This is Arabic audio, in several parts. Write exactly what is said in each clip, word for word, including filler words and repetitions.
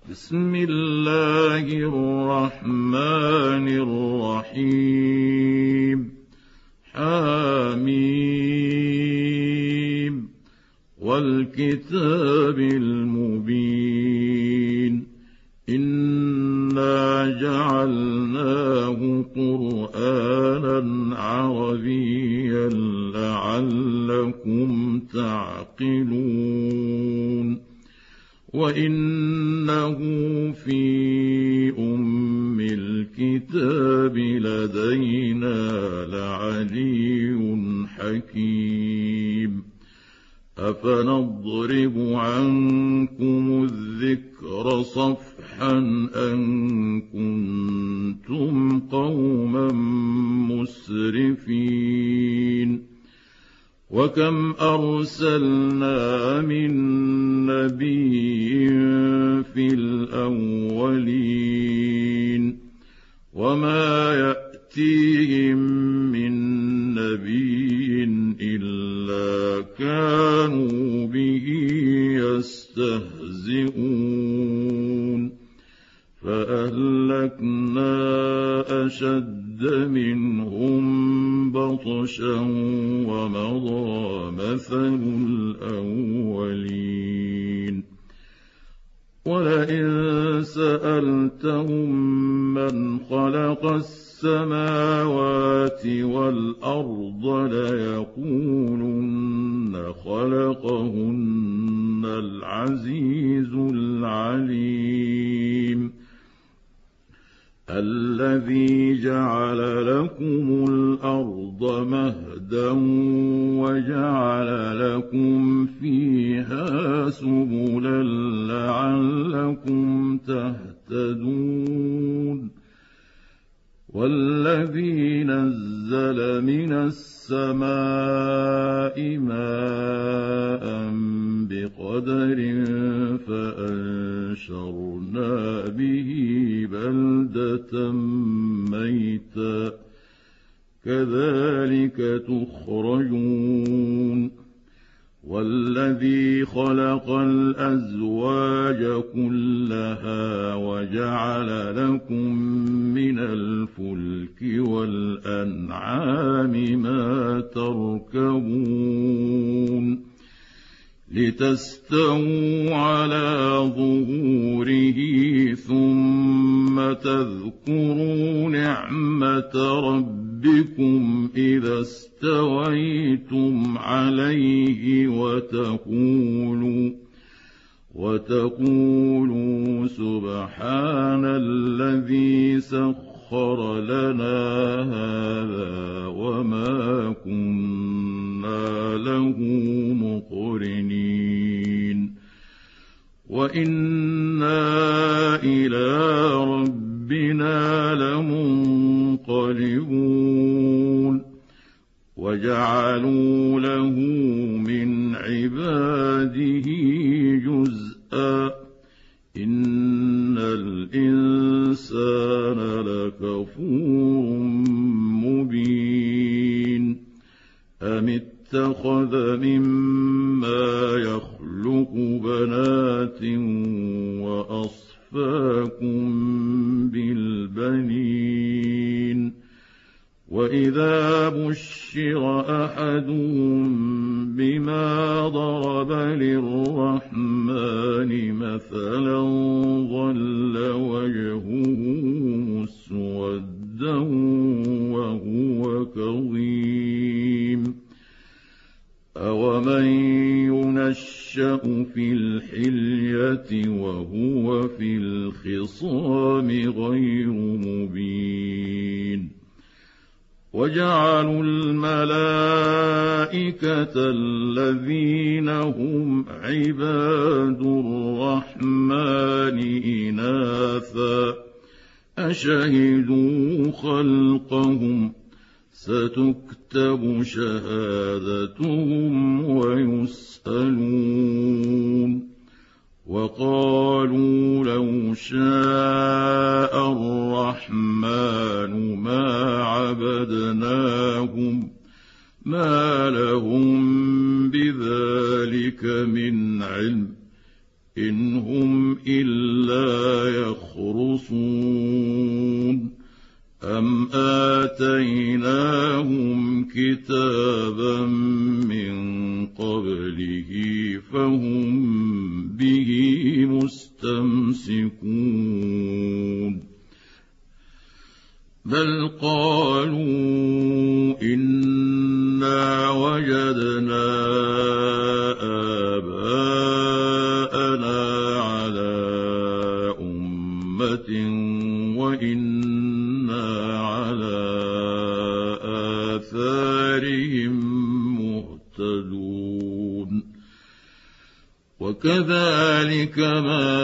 بسم الله الرحمن الرحيم حميم والكتاب المبين إنا جعلناه قرآنا عربيا لعلكم تعقلون وإنه في أم الكتاب لدينا لعلي حكيم أفنضرب عنكم الذكر صفحا أن كنتم قوما مسرفين وكم أرسلنا من نبي في الأولين وما يأتيهم من نبي إلا كانوا به يستهزئون فأهلكنا أشد منهم بطشا ومضى مثل الأولين ولئن سألتهم من خلق السماوات والأرض ليقولن خلقهن العزيز العليم الذي جعل لكم الأرض مهدا وجعل لكم فيها سبلا لعلكم تهتدون والذي نزل من السماء ماء بقدر فأنشرنا به بلدة ميتا كذلك تخرجون والذي خلق الأزواج كلها وجعل لكم من الفلك والأنعام ما تركبون لتستووا على ظهوره ثم تذكروا نعمة ربكم إذا استويتم عليه وتقولوا وتقولوا سبحان الذي سخر لنا هذا وما كنا له مقرنين وإنا إلى ربنا لمنقلبون وجعلوا له من عباده جزءا إن الإنسان لكفور مبين أم اتخذ مما يخلق بنات وأصفاكم بالبنين وإذا بشر أحدهم بما ضرب للرحمن مثلا ظل وجهه مسودا وهو كظيم أومن ينشأ في الحلية وهو في الخصام غير مبين وجعلوا الملائكة الذين هم عباد الرحمن إناثا أشهدوا خلقهم ستكتب شهادتهم ويسألون وقالوا لو شاء الرحمن ما عبدناهم ما لهم بذلك من علم إن هم إلا إلا يخرصون أم آتيناهم كتابا من قبله فهم به مستمسكون بل قالوا إنا وجدنا آباءنا على أمة وإنا على آثارهم مهتدون وكذلك ما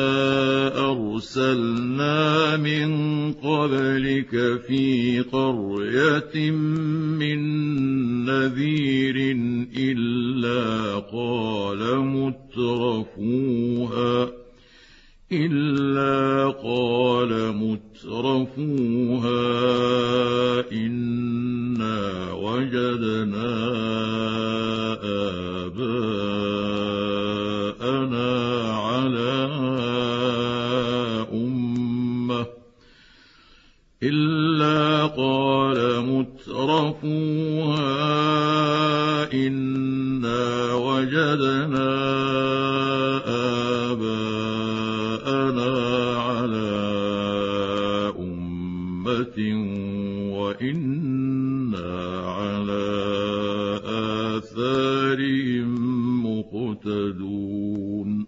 أرسلنا من قبلك في قرية من نذير إلا قال مترفوها إلا قال مترفوها إنا وجدنا آباءنا على أمة إلا قال مترفوها إنا وجدنا آباءنا على أمة وإنا على آثارهم مقتدون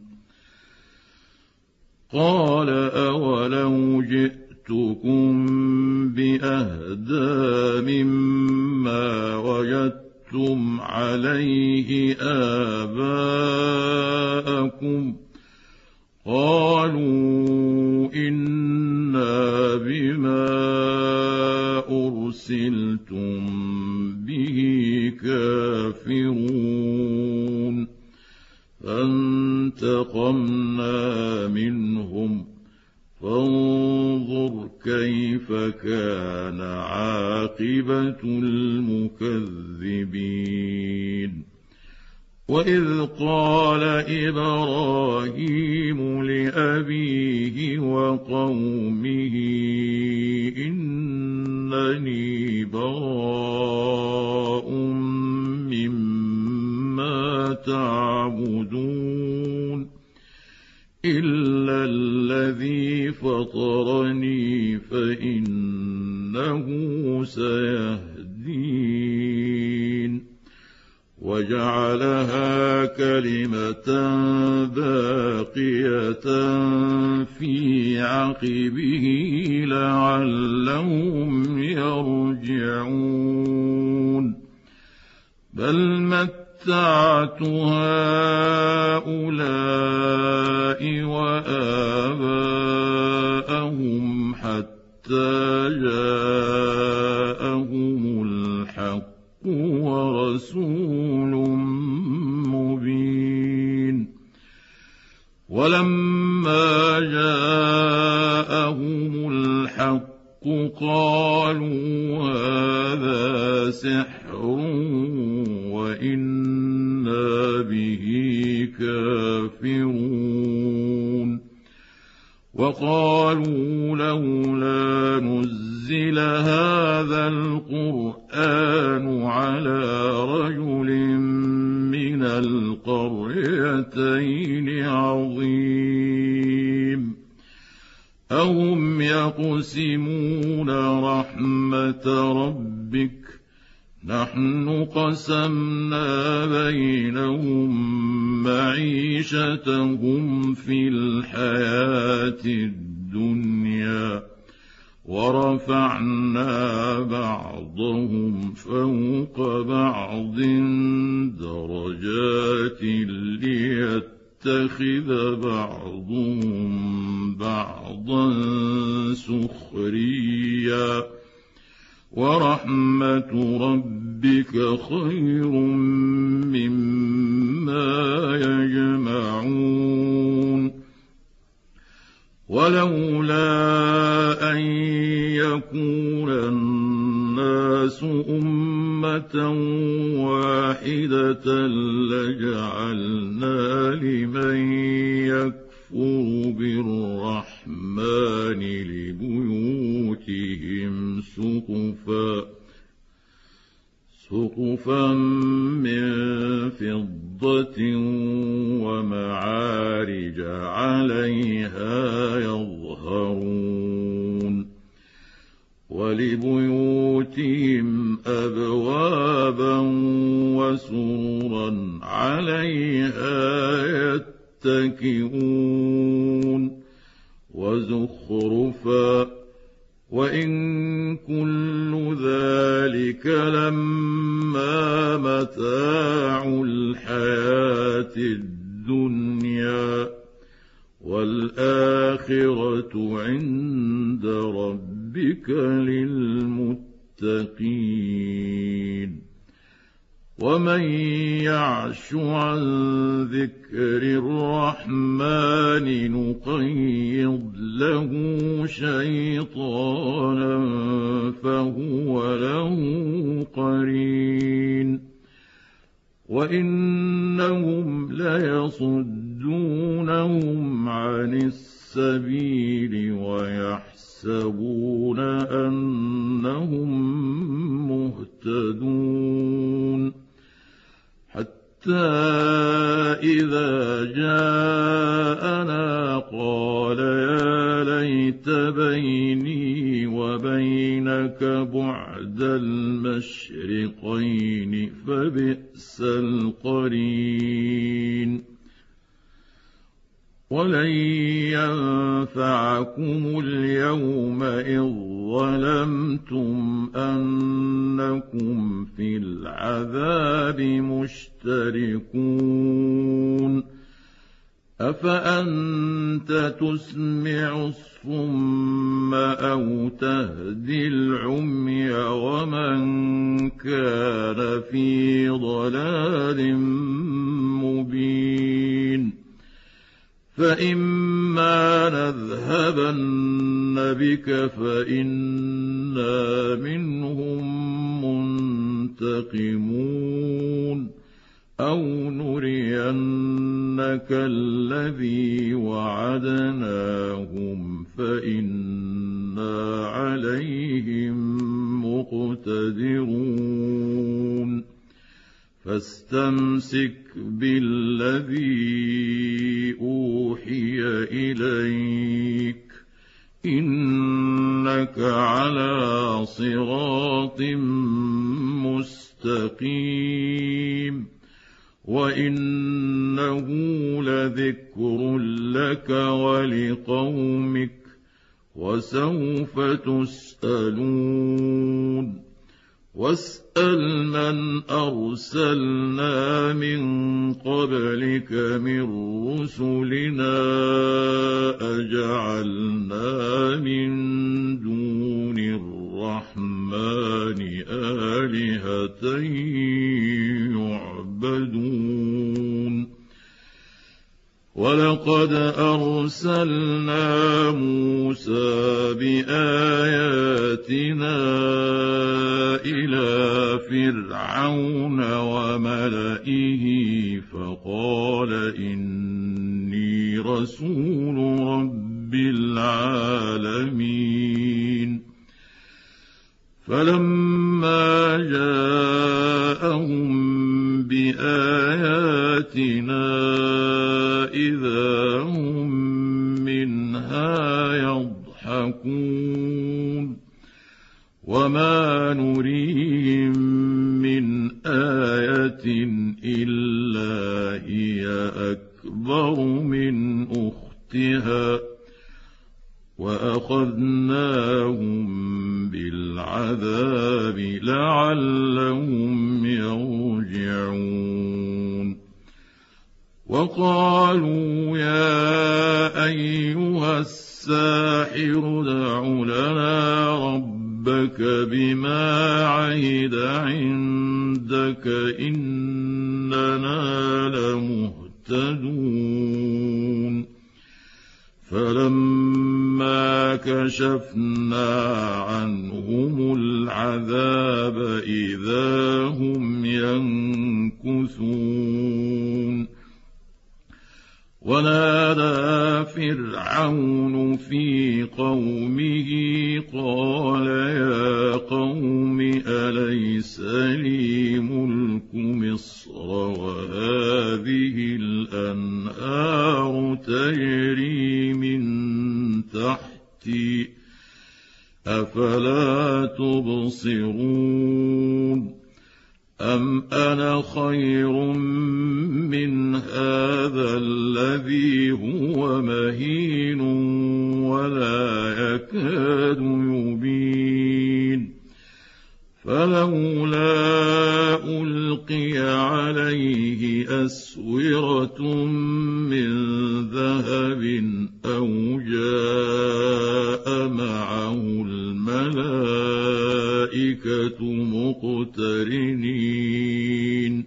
قال أولو جئتكم بأهدى مما وجدتم عليه آباءكم قالوا إنا بما أرسلتم به كافرون فانتقمنا منهم فانظر كيف كان عاقبة المكذبين وإذ قال إبراهيم لأبيه وقومه إنني براء مما تعبدون إلا الذي فطرني فإنه سيهدين وجعلها كلمة باقية في عقبه لعلهم يرجعون بل متعت هؤلاء وآباءهم حتى جاءهم الحق ورسول مبين ولما جاءهم الحق قالوا هذا سحر وإنا به كافرون وقالوا لولا نزل هذا القرآن على رجل من القريتين عظيم أهم يقسمون رحمة ربك نحن قسمنا بينهم معيشتهم في الحياة الدنيا ورفعنا بعضهم فوق بعض درجات ليتخذ بعضهم بعضا سخريا ورحمة ربك خير مما يجمعون ولولا أن يكون الناس أمة واحدة لجعلنا لمن يكفر بالرحمن الرحمن لبيوتهم سقفا سقفا من فضة ومعارج عليها يظهرون ولبيوتهم أبوابا وسررا عليها يتكئون وزخرفا وإن كل ذلك لما متاع الحياة الدنيا والآخرة عند ربك للمتقين ومن يعش عن ذكر الرحمن نقيض له شيطانا فهو له قرين وإنهم ليصدونهم عن السبيل ويحسبون أنهم مهتدون حتى إذا جاءنا قال يا ليت بيني وبينك بعد المشرقين فبئس القرين ولن ينفعكم اليوم إذ ظلمتم أنكم في العذاب مشتركون أفأنت تسمع الصم أو تهدي العمي ومن كان في ضلال مبين فإما نذهبن بك فإنا منهم منتقمون أو نرينك الذي وعدناهم فإنا عليهم مقتدرون فاستمسك بالذي أوحي إليك إنك على صراط مستقيم وإنه لذكر لك ولقومك وسوف تسألون واسأل من أرسلنا من قبلك من رسلنا أجعلنا من دون الرحمن آلهة يعبدون ولقد أرسلنا موسى بآياتنا إلى فرعون وملئه فقال إني رسول رب العالمين فلما جاءهم بآياتنا إذا هم منها يضحكون وما نريهم من آية إلا هي أكبر من أختها وأخذناهم بالعذاب لعلهم يرجعون وقالوا يا أيها الساحر ادع لنا ربك بما عهد عندك إننا لمهتدون فلما كشفنا عنهم العذاب إذا هم ينكثون ونادى فرعون في قومه قال يا قوم أليس لي ملك مصر وهذه الأنهار تجري من تحتي أفلا تبصرون أم أنا خير من هذا الذي هو مهين ولا يكاد يبين فلولا ألقي عليه أسورة من ذهب أو جاء معه الملائكة مقترنين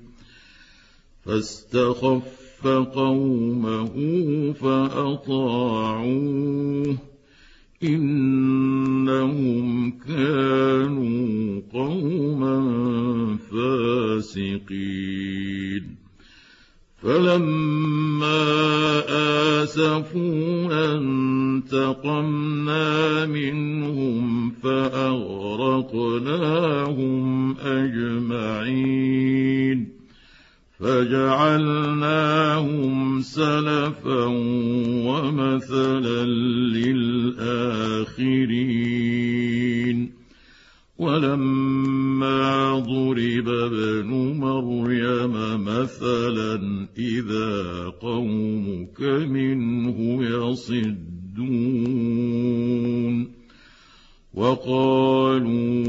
فاستخف قومه فأطاعوه إنهم كانوا قوما فاسقين فلما آسفونا انتقمنا منهم فأغرقناهم أجمعين فجعلناهم سلفا ومثلا للآخرين ولما ضرب ابن مريم مثلا إذا قومك منه يصدون وقالوا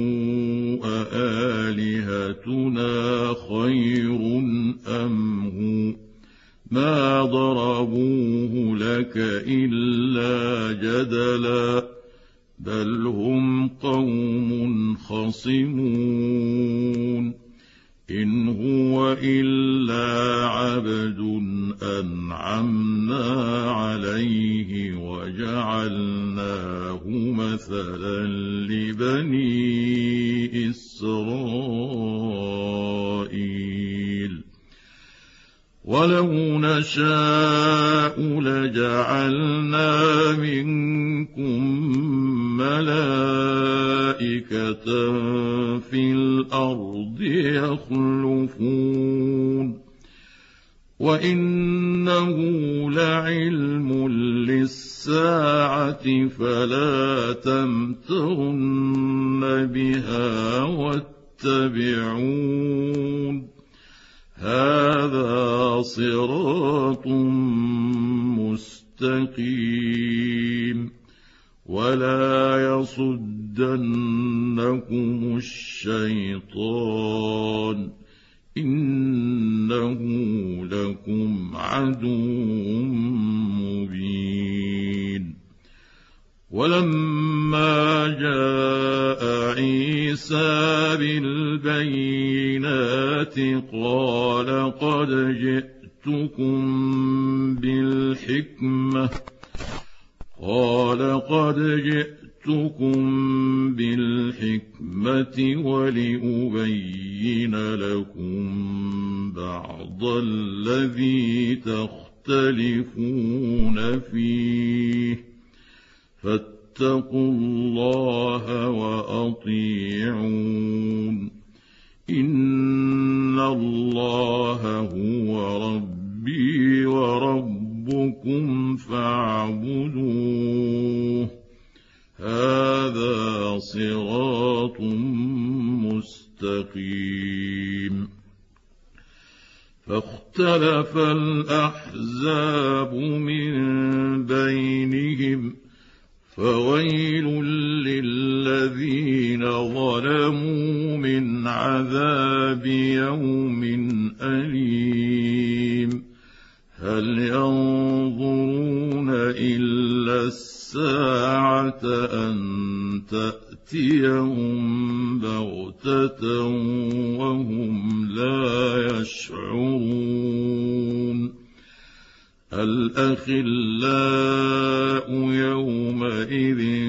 أآلهتنا خير أم هو ما ضربوه لك إلا جدلا بل هم قوم خصمون إن هو إلا عبد أنعمنا عليه وجعلناه مثلا لبني إسرائيل ولو نشاء لجعلنا منكم ملائكة في الأرض يخلفون وإنه لعلم للساعة فلا تمترن بها واتبعون هذا صراط مستقيم ولا يصدنكم الشيطان إنه لكم عدو مبين ولما جاء عيسى بالبينات قال قد جئتكم بالحكمة قال قد جئتكم بالحكمة ولأبين لكم بعض الذي تختلفون فيه فاتقوا الله وأطيعون إن الله هو ربي وربكم فاعبدوه هذا صراط مستقيم فاختلف الأحزاب من بينهم فويل للذين ظلموا من عذاب يوم أليم هل ينظرون إلا الساعة أن تأتيهم بغتة وهم لا يشعرون الأخلاء يومئذ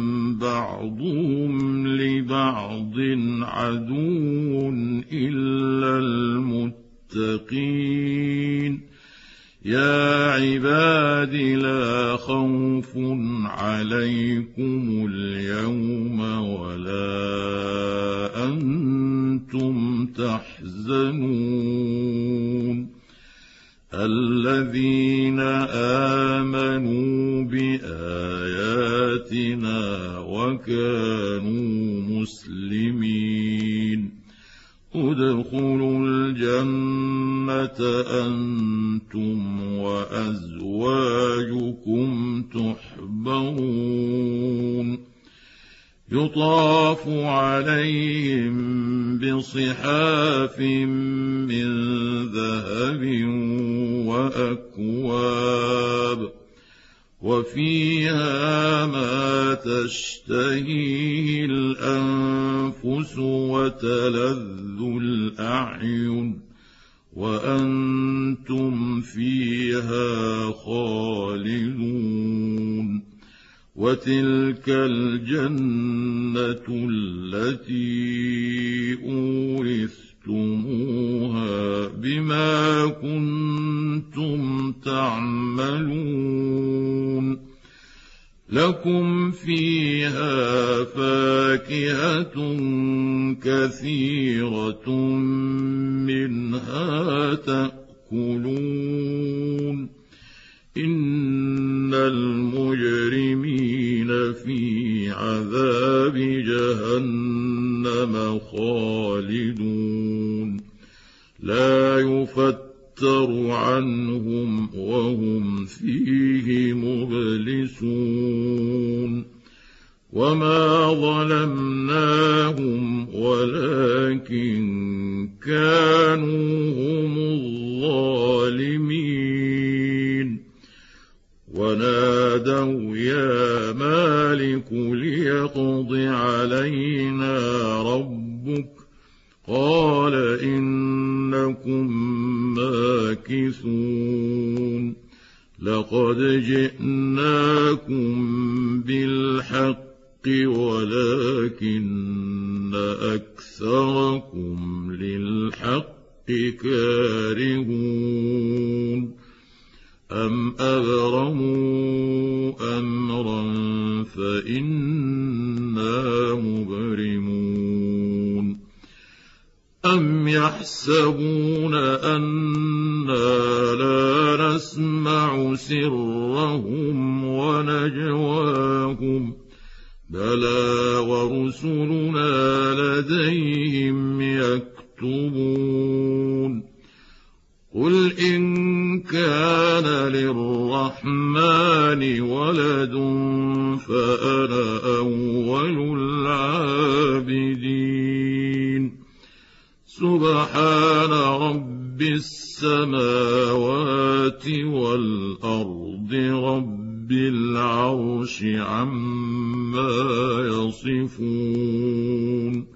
بعضهم لبعض عدو إلا المتقين يا عباد عليكم اليوم ولا أنتم تحزنون الذين آمنوا بآياتنا وكانوا مسلمين ادخلوا الجنة أنتم وأزواجكم تحبرون يطاف عليهم بصحاف من ذهب وأكواب وفيها ما تشتهيه الأنفس وتلذ الأعين وأنتم فيها خالدون وتلك الجنة التي أورثتموها بما كنتم تعملون لكم فيها فاكهة كثيرة منها تأكلون إن المجرمين في عذاب جهنم خالدون لا يفتر عنهم وهم فيه مبلسون وما ظلمناهم ولكن كانوا هم الظالمين ونادوا يا مالك ليقض علينا ربك قال إنكم ماكثون لقد جئناكم بالحق ولكن أكثركم للحق كارهون أم أبرموا أمرا فإنا مبرمون أم يحسبون أنا لا نسمع سرهم ونجواهم بلى ورسلنا لديهم يكتبون قل إن كان للرحمن ولد فأنا أول العابدين سبحان رب السماوات والأرض رب العرش عما يصفون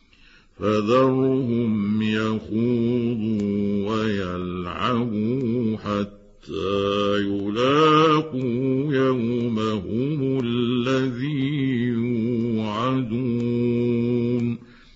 فذرهم يخوضوا ويلعبوا حتى يلاقوا يومهم الذي يوعدون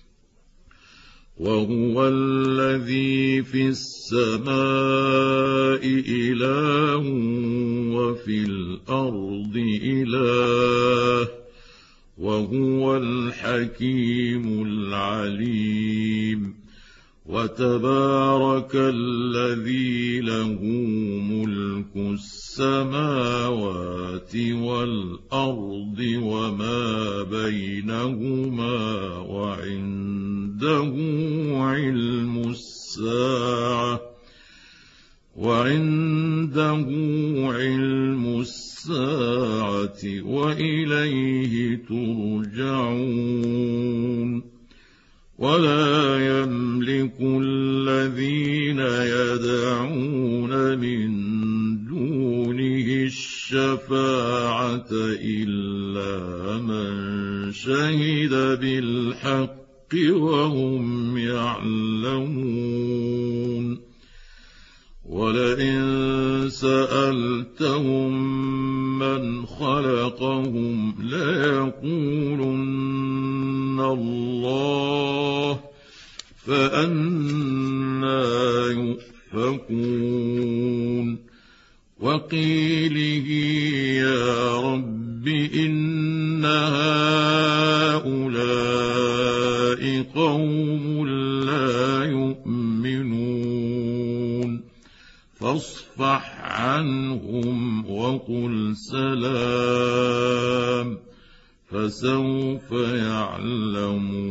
وهو الذي في السماء إله وفي الأرض إله وهو الحكيم العليم وتبارك الذي له ملك السماوات والأرض وما بينهما وعنده علم الساعة وعنده علم الساعة وإليه ترجعون ولا يملك الذين يدعون من دونه الشفاعة إلا من شهد بالحق وهم يعلمون ولئن سألتهم من خلقهم ليقولن الله فأنى يؤفكون وقيله يا رب إن هؤلاء قوم لا يؤمنون فاصفح عنهم وقل سلام فسوف يعلمون